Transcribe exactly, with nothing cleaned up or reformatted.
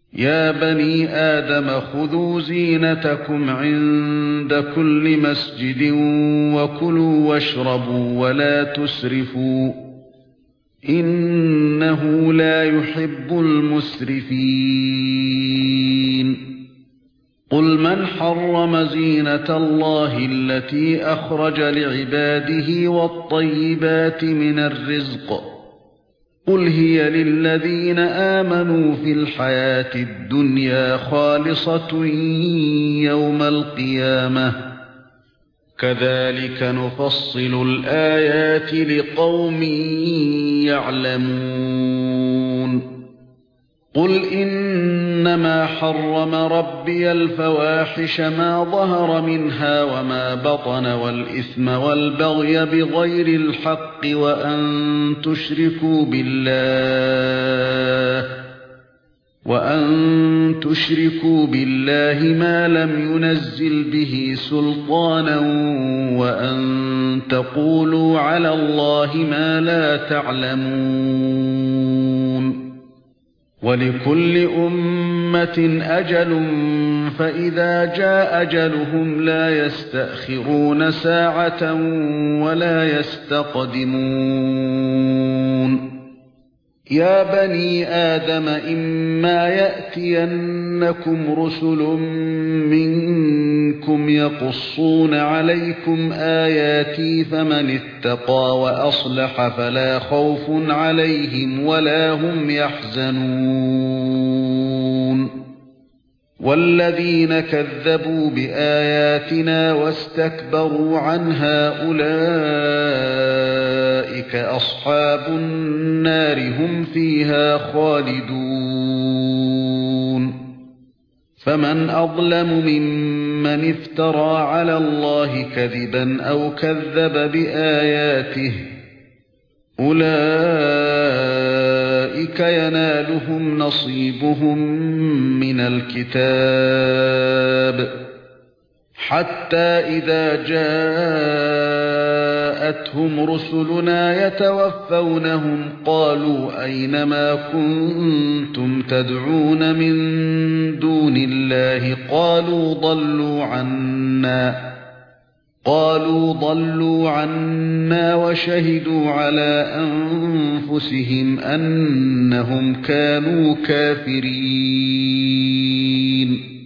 يا بني آدم خذوا زينتكم عند كل مسجد وكلوا واشربوا ولا تسرفوا إنه لا يحب المسرفين قل من حرم زينة الله التي أخرج لعباده والطيبات من الرزق قل هي للذين آمنوا في الحياة الدنيا خالصة يوم القيامة كذلك نفصل الآيات لقوم يعلمون قل إنما حرم ربي الفواحش ما ظهر منها وما بطن والإثم والبغي بغير الحق وأن تشركوا بالله وأن تشركوا بالله ما لم ينزل به سلطانا وأن تقولوا على الله ما لا تعلمون ولكل أمة أجل فإذا جاء أجلهم لا يستأخرون ساعة ولا يستقدمون يا بني آدم إما يأتينكم رسل منكم يقصون عليكم آياتي فمن اتقى وأصلح فلا خوف عليهم ولا هم يحزنون والذين كذبوا بآياتنا واستكبروا عنها أولئك أصحاب النار هم فيها خالدون فمن أظلم ممن افترى على الله كذبا أو كذب بآياته أولئك ينالهم نصيبهم من الكتاب حتى إذا جاءتهم رسلنا يتوفونهم قالوا أين ما كنتم تدعون من دون الله قالوا ضلوا عنا قالوا ضلوا عنا وشهدوا على أنفسهم أنهم كانوا كافرين